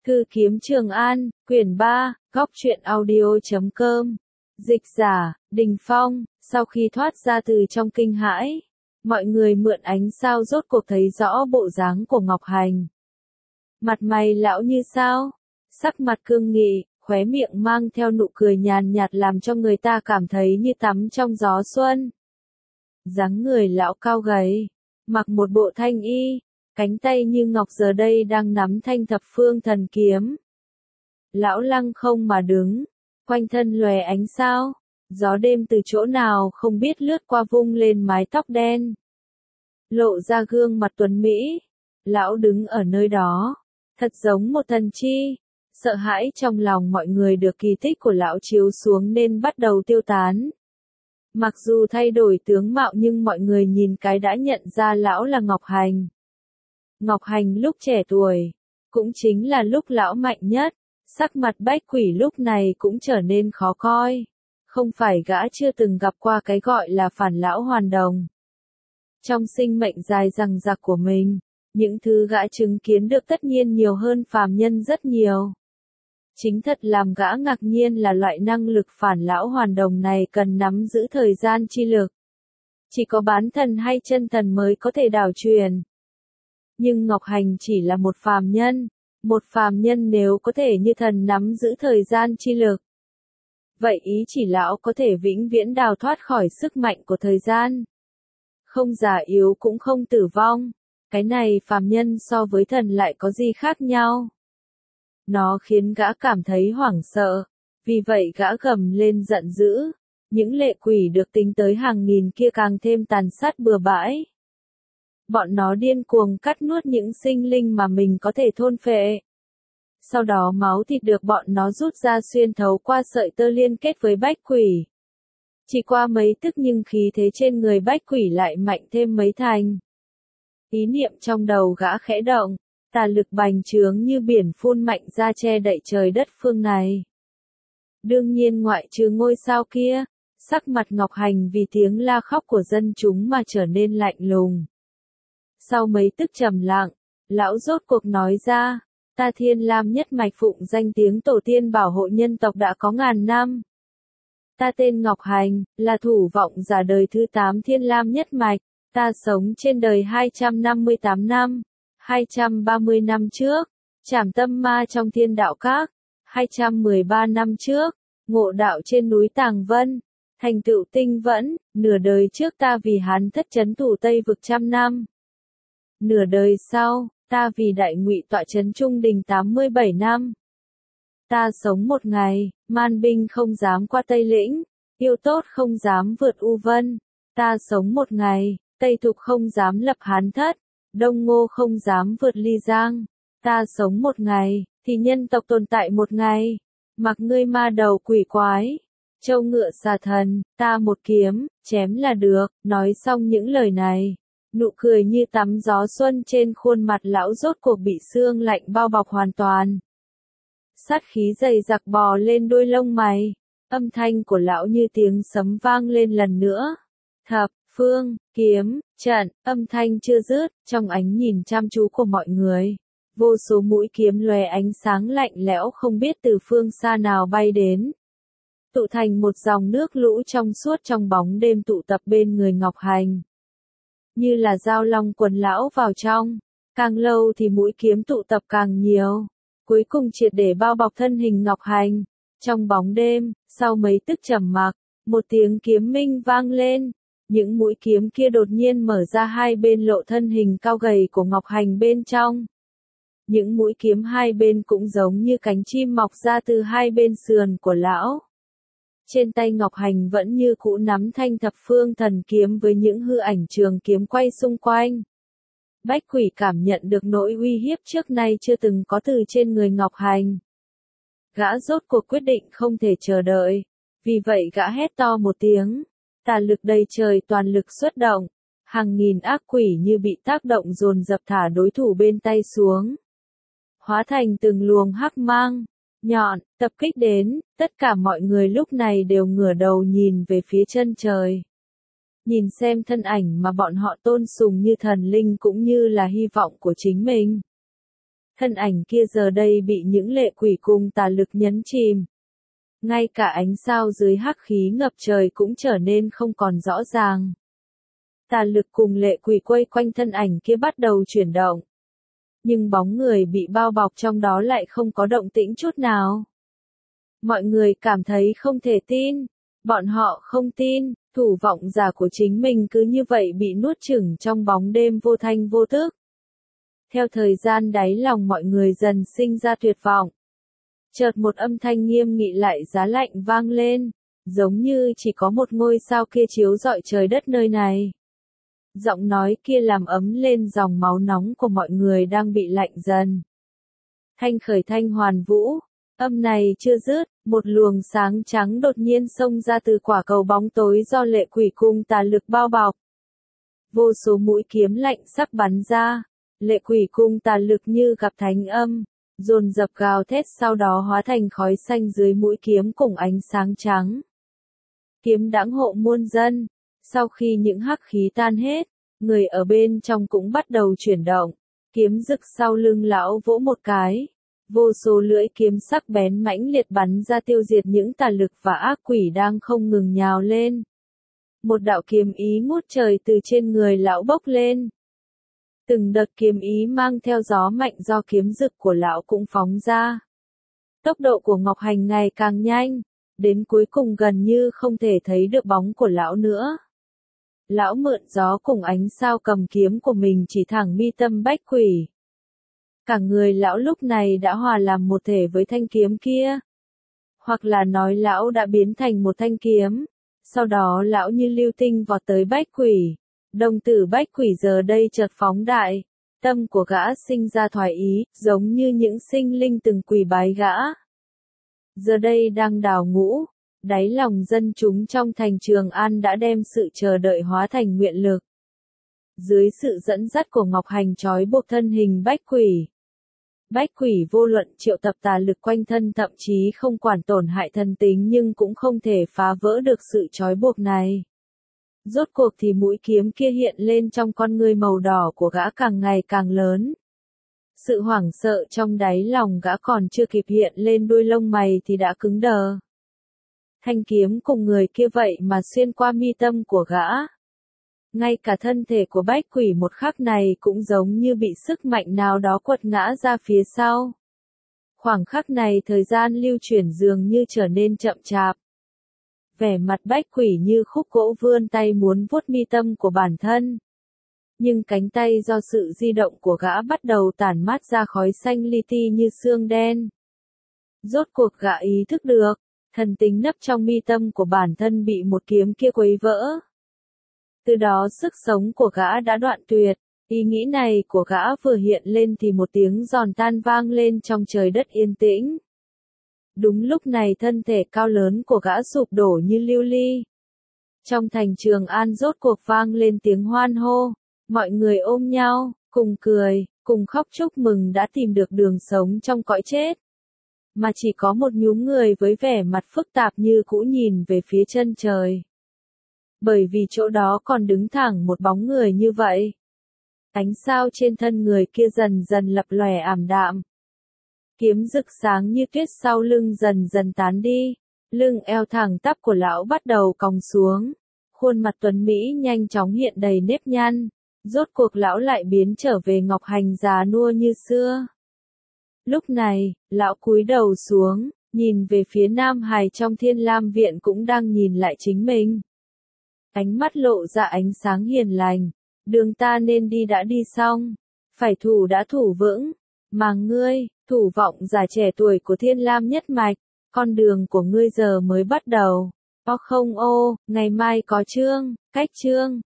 Thư kiếm Trường An, quyển 3, góc truyện audio.com. Dịch giả, Đình Phong, sau khi thoát ra từ trong kinh hãi, mọi người mượn ánh sao rốt cuộc thấy rõ bộ dáng của Ngọc Hành. Mặt mày lão như sao, sắc mặt cương nghị, khóe miệng mang theo nụ cười nhàn nhạt làm cho người ta cảm thấy như tắm trong gió xuân. Dáng người lão cao gầy, mặc một bộ thanh y, cánh tay như ngọc giờ đây đang nắm thanh thập phương thần kiếm. Lão lăng không mà đứng, quanh thân lòe ánh sao, gió đêm từ chỗ nào không biết lướt qua vung lên mái tóc đen. Lộ ra gương mặt tuấn Mỹ, lão đứng ở nơi đó, thật giống một thần chi, sợ hãi trong lòng mọi người được kỳ tích của lão chiếu xuống nên bắt đầu tiêu tán. Mặc dù thay đổi tướng mạo nhưng mọi người nhìn cái đã nhận ra lão là Ngọc Hành. Ngọc Hành lúc trẻ tuổi, cũng chính là lúc lão mạnh nhất, sắc mặt bách quỷ lúc này cũng trở nên khó coi. Không phải gã chưa từng gặp qua cái gọi là phản lão hoàn đồng. Trong sinh mệnh dài dằng dặc của mình, những thứ gã chứng kiến được tất nhiên nhiều hơn phàm nhân rất nhiều. Chính thật làm gã ngạc nhiên là loại năng lực phản lão hoàn đồng này cần nắm giữ thời gian chi lực. Chỉ có bán thần hay chân thần mới có thể đảo truyền. Nhưng Ngọc Hành chỉ là một phàm nhân nếu có thể như thần nắm giữ thời gian chi lực. Vậy ý chỉ lão có thể vĩnh viễn đào thoát khỏi sức mạnh của thời gian. Không già yếu cũng không tử vong, cái này phàm nhân so với thần lại có gì khác nhau. Nó khiến gã cảm thấy hoảng sợ, vì vậy gã gầm lên giận dữ, những lệ quỷ được tính tới hàng nghìn kia càng thêm tàn sát bừa bãi. Bọn nó điên cuồng cắt nuốt những sinh linh mà mình có thể thôn phệ. Sau đó máu thịt được bọn nó rút ra xuyên thấu qua sợi tơ liên kết với bách quỷ. Chỉ qua mấy tức nhưng khí thế trên người bách quỷ lại mạnh thêm mấy thành. Ý niệm trong đầu gã khẽ động, tà lực bành trướng như biển phun mạnh ra che đậy trời đất phương này. Đương nhiên ngoại trừ ngôi sao kia, sắc mặt Ngọc Hành vì tiếng la khóc của dân chúng mà trở nên lạnh lùng. Sau mấy tức trầm lặng, lão rốt cuộc nói ra, ta Thiên Lam nhất mạch phụng danh tiếng tổ tiên bảo hộ nhân tộc đã có ngàn năm. Ta tên Ngọc Hành, là thủ vọng giả đời thứ 8 Thiên Lam nhất mạch, ta sống trên đời 258 năm, 230 năm trước, trảm tâm ma trong thiên đạo các, 213 năm trước, ngộ đạo trên núi Tàng Vân, thành tựu tinh vẫn, nửa đời trước ta vì Hán thất trấn thủ Tây vực 100 năm. Nửa đời sau, ta vì Đại Ngụy tọa trấn Trung Đình 87 năm. Ta sống một ngày, man binh không dám qua Tây Lĩnh, yêu tốt không dám vượt U Vân. Ta sống một ngày, Tây Thục không dám lập Hán thất, Đông Ngô không dám vượt Ly Giang. Ta sống một ngày, thì nhân tộc tồn tại một ngày. Mặc ngươi ma đầu quỷ quái, châu ngựa xà thần, ta một kiếm, chém là được. Nói xong những lời này, nụ cười như tắm gió xuân trên khuôn mặt lão rốt cuộc bị sương lạnh bao bọc hoàn toàn. Sát khí dày dặc bò lên đuôi lông mày, âm thanh của lão như tiếng sấm vang lên lần nữa. Thập phương, kiếm, trận, âm thanh chưa dứt, trong ánh nhìn chăm chú của mọi người. Vô số mũi kiếm lóe ánh sáng lạnh lẽo không biết từ phương xa nào bay đến. Tụ thành một dòng nước lũ trong suốt trong bóng đêm tụ tập bên người Ngọc Hành. Như là dao long quần lão vào trong, càng lâu thì mũi kiếm tụ tập càng nhiều. Cuối cùng triệt để bao bọc thân hình Ngọc Hành. Trong bóng đêm, sau mấy tức trầm mặc, một tiếng kiếm minh vang lên. Những mũi kiếm kia đột nhiên mở ra hai bên lộ thân hình cao gầy của Ngọc Hành bên trong. Những mũi kiếm hai bên cũng giống như cánh chim mọc ra từ hai bên sườn của lão. Trên tay Ngọc Hành vẫn như cũ nắm thanh thập phương thần kiếm với những hư ảnh trường kiếm quay xung quanh. Bách quỷ cảm nhận được nỗi uy hiếp trước nay chưa từng có từ trên người Ngọc Hành. Gã rốt cuộc quyết định không thể chờ đợi. Vì vậy gã hét to một tiếng. Tà lực đầy trời toàn lực xuất động. Hàng nghìn ác quỷ như bị tác động dồn dập thả đối thủ bên tay xuống. Hóa thành từng luồng hắc mang, nhọn, tập kích đến, tất cả mọi người lúc này đều ngửa đầu nhìn về phía chân trời. Nhìn xem thân ảnh mà bọn họ tôn sùng như thần linh cũng như là hy vọng của chính mình. Thân ảnh kia giờ đây bị những lệ quỷ cùng tà lực nhấn chìm. Ngay cả ánh sao dưới hắc khí ngập trời cũng trở nên không còn rõ ràng. Tà lực cùng lệ quỷ quay quanh thân ảnh kia bắt đầu chuyển động. Nhưng bóng người bị bao bọc trong đó lại không có động tĩnh chút nào. Mọi người cảm thấy không thể tin. Bọn họ không tin, thủ vọng giả của chính mình cứ như vậy bị nuốt chửng trong bóng đêm vô thanh vô tức. Theo thời gian đáy lòng mọi người dần sinh ra tuyệt vọng. Chợt một âm thanh nghiêm nghị lại giá lạnh vang lên, giống như chỉ có một ngôi sao kia chiếu rọi trời đất nơi này. Giọng nói kia làm ấm lên dòng máu nóng của mọi người đang bị lạnh dần. Thanh khởi thanh hoàn vũ, âm này chưa dứt, một luồng sáng trắng đột nhiên xông ra từ quả cầu bóng tối do lệ quỷ cung tà lực bao bọc. Vô số mũi kiếm lạnh sắc bắn ra, lệ quỷ cung tà lực như gặp thánh âm, dồn dập gào thét sau đó hóa thành khói xanh dưới mũi kiếm cùng ánh sáng trắng. Kiếm đãng hộ muôn dân, sau khi những hắc khí tan hết, người ở bên trong cũng bắt đầu chuyển động, kiếm rực sau lưng lão vỗ một cái. Vô số lưỡi kiếm sắc bén mãnh liệt bắn ra tiêu diệt những tà lực và ác quỷ đang không ngừng nhào lên. Một đạo kiếm ý ngút trời từ trên người lão bốc lên. Từng đợt kiếm ý mang theo gió mạnh do kiếm rực của lão cũng phóng ra. Tốc độ của Ngọc Hành ngày càng nhanh, đến cuối cùng gần như không thể thấy được bóng của lão nữa. Lão mượn gió cùng ánh sao cầm kiếm của mình chỉ thẳng mi tâm bách quỷ. Cả người lão lúc này đã hòa làm một thể với thanh kiếm kia. Hoặc là nói lão đã biến thành một thanh kiếm. Sau đó lão như lưu tinh vọt tới bách quỷ. Đồng tử bách quỷ giờ đây chợt phóng đại. Tâm của gã sinh ra thoái ý, giống như những sinh linh từng quỳ bái gã. Giờ đây đang đào ngũ. Đáy lòng dân chúng trong thành Trường An đã đem sự chờ đợi hóa thành nguyện lực. Dưới sự dẫn dắt của Ngọc Hành trói buộc thân hình bách quỷ. Bách quỷ vô luận triệu tập tà lực quanh thân thậm chí không quản tổn hại thân tính nhưng cũng không thể phá vỡ được sự trói buộc này. Rốt cuộc thì mũi kiếm kia hiện lên trong con ngươi màu đỏ của gã càng ngày càng lớn. Sự hoảng sợ trong đáy lòng gã còn chưa kịp hiện lên đuôi lông mày thì đã cứng đờ. Thanh kiếm cùng người kia vậy mà xuyên qua mi tâm của gã. Ngay cả thân thể của bách quỷ một khắc này cũng giống như bị sức mạnh nào đó quật ngã ra phía sau. Khoảng khắc này thời gian lưu chuyển dường như trở nên chậm chạp. Vẻ mặt bách quỷ như khúc gỗ vươn tay muốn vuốt mi tâm của bản thân. Nhưng cánh tay do sự di động của gã bắt đầu tản mát ra khói xanh li ti như xương đen. Rốt cuộc gã ý thức được, thần tính nấp trong mi tâm của bản thân bị một kiếm kia quấy vỡ. Từ đó sức sống của gã đã đoạn tuyệt, ý nghĩ này của gã vừa hiện lên thì một tiếng giòn tan vang lên trong trời đất yên tĩnh. Đúng lúc này thân thể cao lớn của gã sụp đổ như lưu ly. Trong thành Trường An rốt cuộc vang lên tiếng hoan hô, mọi người ôm nhau, cùng cười, cùng khóc chúc mừng đã tìm được đường sống trong cõi chết. Mà chỉ có một nhúm người với vẻ mặt phức tạp như cũ nhìn về phía chân trời. Bởi vì chỗ đó còn đứng thẳng một bóng người như vậy. Ánh sao trên thân người kia dần dần lập lòe ảm đạm. Kiếm rực sáng như tuyết sau lưng dần dần tán đi, lưng eo thẳng tắp của lão bắt đầu cong xuống. Khuôn mặt tuấn Mỹ nhanh chóng hiện đầy nếp nhăn, rốt cuộc lão lại biến trở về Ngọc Hành già nua như xưa. Lúc này, lão cúi đầu xuống, nhìn về phía Nam Hải trong Thiên Lam Viện cũng đang nhìn lại chính mình. Ánh mắt lộ ra ánh sáng hiền lành, đường ta nên đi đã đi xong, phải thủ đã thủ vững, mà ngươi, thủ vọng giả trẻ tuổi của Thiên Lam nhất mạch, con đường của ngươi giờ mới bắt đầu. Không ngày mai có chương, cách chương.